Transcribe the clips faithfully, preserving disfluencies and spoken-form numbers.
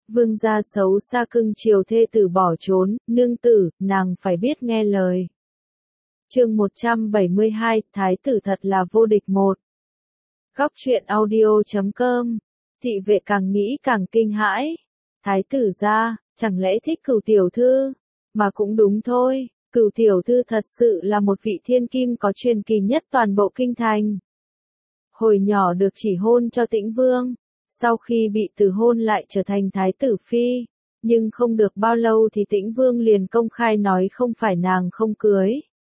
Vương gia xấu xa cưng chiều thê tử bỏ trốn, nương tử, nàng phải biết nghe lời. Chương một trăm bảy mươi hai, Thái tử thật là vô địch một. Góc truyện audio chấm com. Thị vệ càng nghĩ càng kinh hãi. Thái tử gia, chẳng lẽ thích Cửu tiểu thư? Mà cũng đúng thôi, Cửu tiểu thư thật sự là một vị thiên kim có truyền kỳ nhất toàn bộ kinh thành. Hồi nhỏ được chỉ hôn cho Tĩnh Vương, sau khi bị từ hôn lại trở thành thái tử phi, nhưng không được bao lâu thì Tĩnh Vương liền công khai nói không phải nàng không cưới.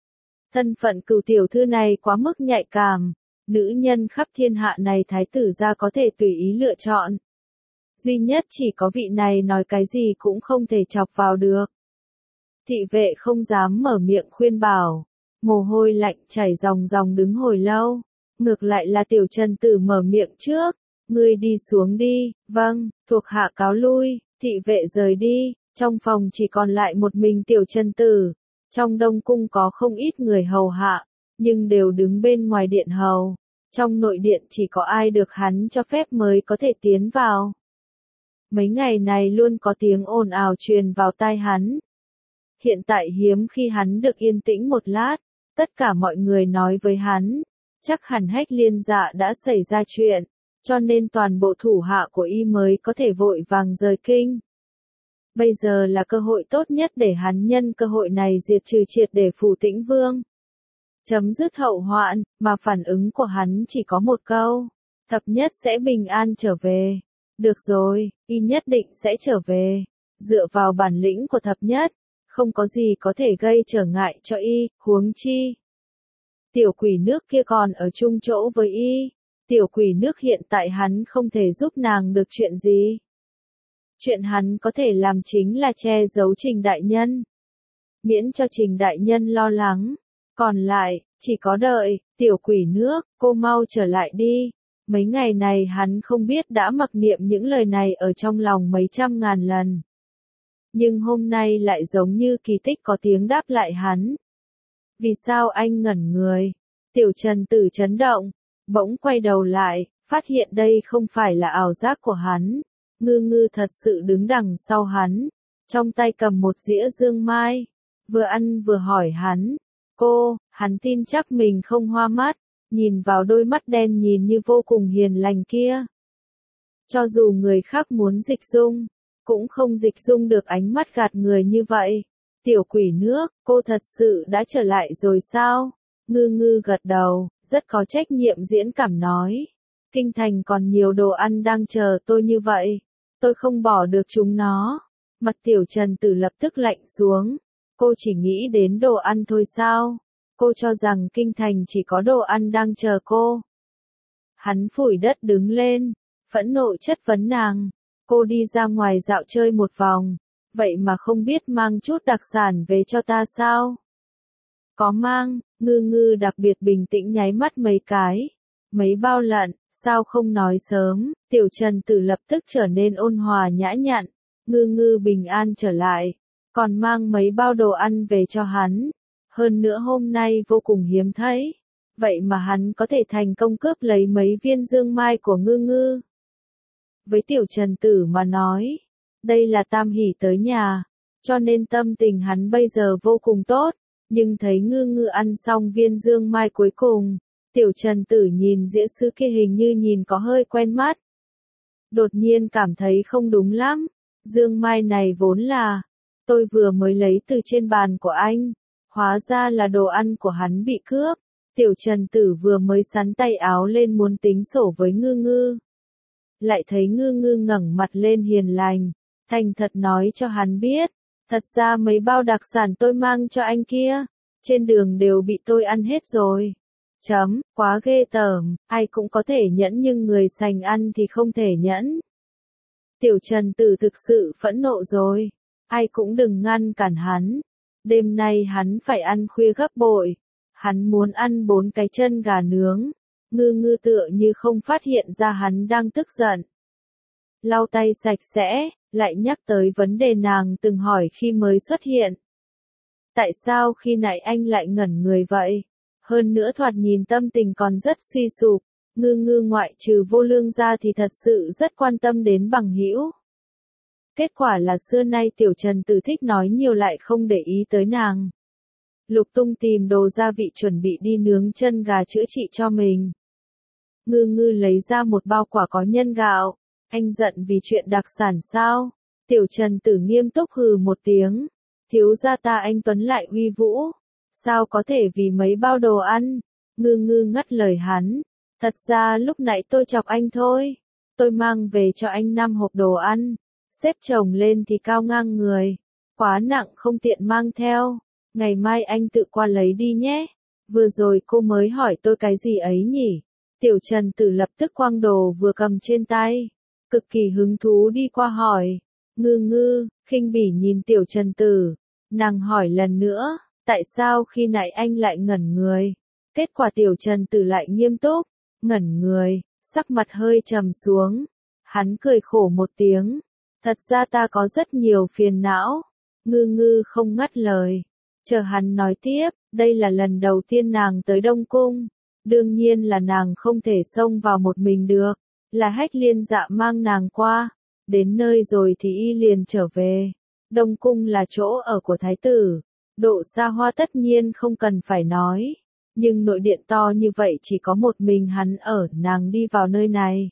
Thân phận Cửu tiểu thư này quá mức nhạy cảm, nữ nhân khắp thiên hạ này thái tử gia có thể tùy ý lựa chọn. Duy nhất chỉ có vị này nói cái gì cũng không thể chọc vào được. Thị vệ không dám mở miệng khuyên bảo, mồ hôi lạnh chảy ròng ròng đứng hồi lâu, ngược lại là Tiểu Trần Tử mở miệng trước, ngươi đi xuống đi, vâng, thuộc hạ cáo lui, thị vệ rời đi, trong phòng chỉ còn lại một mình Tiểu Trần Tử, trong đông cung có không ít người hầu hạ, nhưng đều đứng bên ngoài điện hầu, trong nội điện chỉ có ai được hắn cho phép mới có thể tiến vào. Mấy ngày này luôn có tiếng ồn ào truyền vào tai hắn. Hiện tại hiếm khi hắn được yên tĩnh một lát, tất cả mọi người nói với hắn, chắc hẳn Hách Liên Dạ đã xảy ra chuyện, cho nên toàn bộ thủ hạ của y mới có thể vội vàng rời kinh. Bây giờ là cơ hội tốt nhất để hắn nhân cơ hội này diệt trừ triệt để phủ Tĩnh Vương. Chấm dứt hậu hoạn, mà phản ứng của hắn chỉ có một câu, thập nhất sẽ bình an trở về. Được rồi, y nhất định sẽ trở về. Dựa vào bản lĩnh của thập nhất, không có gì có thể gây trở ngại cho y, huống chi. Tiểu quỷ nước kia còn ở chung chỗ với y. Tiểu quỷ nước hiện tại hắn không thể giúp nàng được chuyện gì. Chuyện hắn có thể làm chính là che giấu Trình đại nhân. Miễn cho Trình đại nhân lo lắng. Còn lại, chỉ có đợi, tiểu quỷ nước, cô mau trở lại đi. Mấy ngày này hắn không biết đã mặc niệm những lời này ở trong lòng mấy trăm ngàn lần. Nhưng hôm nay lại giống như kỳ tích có tiếng đáp lại hắn. Vì sao anh ngẩn người? Tiểu Trần Tử chấn động, bỗng quay đầu lại, phát hiện đây không phải là ảo giác của hắn. Ngư Ngư thật sự đứng đằng sau hắn, trong tay cầm một dĩa dương mai, vừa ăn vừa hỏi hắn. Cô, hắn tin chắc mình không hoa mắt, nhìn vào đôi mắt đen nhìn như vô cùng hiền lành kia. Cho dù người khác muốn dịch dung, cũng không dịch dung được ánh mắt gạt người như vậy. Tiểu quỷ nước, cô thật sự đã trở lại rồi sao? Ngư Ngư gật đầu, rất có trách nhiệm diễn cảm nói. Kinh thành còn nhiều đồ ăn đang chờ tôi như vậy. Tôi không bỏ được chúng nó. Mặt Tiểu Trần Tử lập tức lạnh xuống. Cô chỉ nghĩ đến đồ ăn thôi sao? Cô cho rằng kinh thành chỉ có đồ ăn đang chờ cô. Hắn phủi đất đứng lên, phẫn nộ chất vấn nàng. Cô đi ra ngoài dạo chơi một vòng, vậy mà không biết mang chút đặc sản về cho ta sao? Có mang, Ngư Ngư đặc biệt bình tĩnh nháy mắt mấy cái. Mấy bao lận, sao không nói sớm? Tiểu Trần Tử lập tức trở nên ôn hòa nhã nhặn. Ngư Ngư bình an trở lại, còn mang mấy bao đồ ăn về cho hắn. Hơn nữa hôm nay vô cùng hiếm thấy, vậy mà hắn có thể thành công cướp lấy mấy viên dương mai của Ngư Ngư. Với Tiểu Trần Tử mà nói, đây là tam hỷ tới nhà, cho nên tâm tình hắn bây giờ vô cùng tốt, nhưng thấy Ngư Ngư ăn xong viên dương mai cuối cùng, Tiểu Trần Tử nhìn dĩa sứ kia hình như nhìn có hơi quen mắt. Đột nhiên cảm thấy không đúng lắm, dương mai này vốn là, tôi vừa mới lấy từ trên bàn của anh. Hóa ra là đồ ăn của hắn bị cướp. Tiểu Trần Tử vừa mới sắn tay áo lên muốn tính sổ với Ngư Ngư. Lại thấy Ngư Ngư ngẩng mặt lên hiền lành, thành thật nói cho hắn biết, thật ra mấy bao đặc sản tôi mang cho anh kia, trên đường đều bị tôi ăn hết rồi. Chấm, quá ghê tởm, ai cũng có thể nhẫn nhưng người sành ăn thì không thể nhẫn. Tiểu Trần Tử thực sự phẫn nộ rồi, ai cũng đừng ngăn cản hắn. Đêm nay hắn phải ăn khuya gấp bội. Hắn muốn ăn bốn cái chân gà nướng. Ngư Ngư tựa như không phát hiện ra hắn đang tức giận. Lau tay sạch sẽ, lại nhắc tới vấn đề nàng từng hỏi khi mới xuất hiện. Tại sao khi nãy anh lại ngẩn người vậy? Hơn nữa thoạt nhìn tâm tình còn rất suy sụp. Ngư Ngư ngoại trừ vô lương ra thì thật sự rất quan tâm đến bằng hữu. Kết quả là xưa nay tiểu Trần Tử thích nói nhiều lại không để ý tới nàng. Lục Tung tìm đồ gia vị chuẩn bị đi nướng chân gà chữa trị cho mình. Ngư Ngư lấy ra một bao quả có nhân gạo. Anh giận vì chuyện đặc sản sao? Tiểu Trần Tử nghiêm túc hừ một tiếng. Thiếu gia ta anh Tuấn lại uy vũ. Sao có thể vì mấy bao đồ ăn? Ngư Ngư ngắt lời hắn. Thật ra lúc nãy tôi chọc anh thôi. Tôi mang về cho anh năm hộp đồ ăn. Xếp chồng lên thì cao ngang người. Quá nặng không tiện mang theo. Ngày mai anh tự qua lấy đi nhé. Vừa rồi cô mới hỏi tôi cái gì ấy nhỉ? Tiểu Trần Tử lập tức quăng đồ vừa cầm trên tay. Cực kỳ hứng thú đi qua hỏi. Ngư Ngư, khinh bỉ nhìn Tiểu Trần Tử. Nàng hỏi lần nữa, tại sao khi nãy anh lại ngẩn người? Kết quả Tiểu Trần Tử lại nghiêm túc, ngẩn người, sắc mặt hơi trầm xuống. Hắn cười khổ một tiếng. Thật ra ta có rất nhiều phiền não. Ngư Ngư không ngắt lời. Chờ hắn nói tiếp, đây là lần đầu tiên nàng tới Đông Cung. Đương nhiên là nàng không thể xông vào một mình được. Là Hách Liên Dạ mang nàng qua. Đến nơi rồi thì y liền trở về. Đông Cung là chỗ ở của thái tử. Độ xa hoa tất nhiên không cần phải nói. Nhưng nội điện to như vậy chỉ có một mình hắn ở, nàng đi vào nơi này.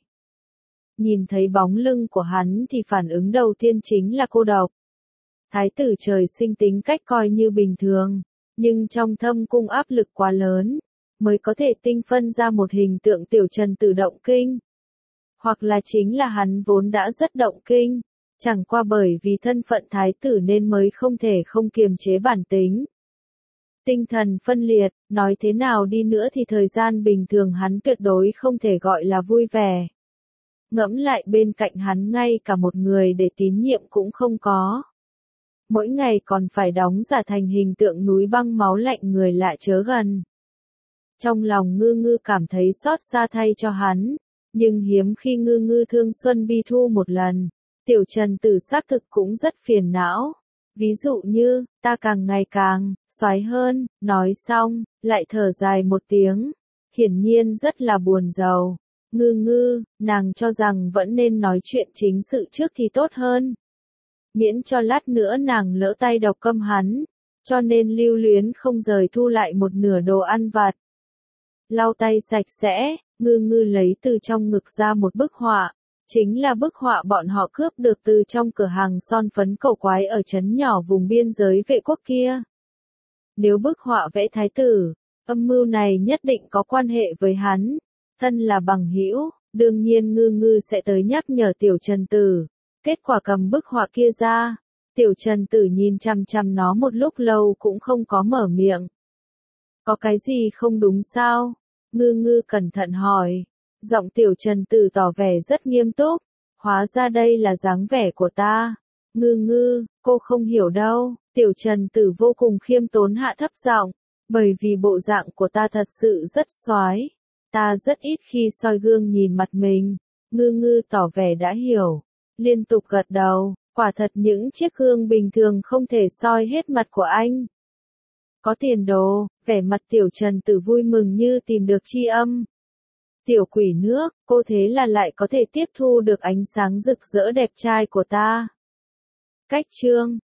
Nhìn thấy bóng lưng của hắn thì phản ứng đầu tiên chính là cô độc. Thái tử trời sinh tính cách coi như bình thường, nhưng trong thâm cung áp lực quá lớn, mới có thể tinh phân ra một hình tượng Tiểu Trần Tử động kinh. Hoặc là chính là hắn vốn đã rất động kinh, chẳng qua bởi vì thân phận thái tử nên mới không thể không kiềm chế bản tính. Tinh thần phân liệt, nói thế nào đi nữa thì thời gian bình thường hắn tuyệt đối không thể gọi là vui vẻ. Ngẫm lại bên cạnh hắn ngay cả một người để tín nhiệm cũng không có. Mỗi ngày còn phải đóng giả thành hình tượng núi băng máu lạnh người lạ chớ gần. Trong lòng Ngư Ngư cảm thấy xót xa thay cho hắn, nhưng hiếm khi Ngư Ngư thương Xuân Bi Thu một lần. Tiểu Trần Tử xác thực cũng rất phiền não. Ví dụ như, ta càng ngày càng, xoái hơn, nói xong, lại thở dài một tiếng. Hiển nhiên rất là buồn rầu. Ngư Ngư, nàng cho rằng vẫn nên nói chuyện chính sự trước thì tốt hơn. Miễn cho lát nữa nàng lỡ tay độc câm hắn, cho nên lưu luyến không rời thu lại một nửa đồ ăn vặt. Lau tay sạch sẽ, Ngư Ngư lấy từ trong ngực ra một bức họa, chính là bức họa bọn họ cướp được từ trong cửa hàng son phấn Cẩu Quái ở trấn nhỏ vùng biên giới Vệ Quốc kia. Nếu bức họa vẽ thái tử, âm mưu này nhất định có quan hệ với hắn, thân là bằng hữu, đương nhiên Ngư Ngư sẽ tới nhắc nhở Tiểu Trần Tử. Kết quả cầm bức họa kia ra, Tiểu Trần Tử nhìn chằm chằm nó một lúc lâu cũng không có mở miệng. Có cái gì không đúng sao? Ngư Ngư cẩn thận hỏi. Giọng Tiểu Trần Tử tỏ vẻ rất nghiêm túc. Hóa ra đây là dáng vẻ của ta. Ngư Ngư, cô không hiểu đâu. Tiểu Trần Tử vô cùng khiêm tốn hạ thấp giọng. Bởi vì bộ dạng của ta thật sự rất xoái. Ta rất ít khi soi gương nhìn mặt mình. Ngư Ngư tỏ vẻ đã hiểu. Liên tục gật đầu, quả thật những chiếc gương bình thường không thể soi hết mặt của anh. Có tiền đồ, vẻ mặt Tiểu Trần Tử vui mừng như tìm được tri âm. Tiểu quỷ nước, cô thế là lại có thể tiếp thu được ánh sáng rực rỡ đẹp trai của ta. Cách chương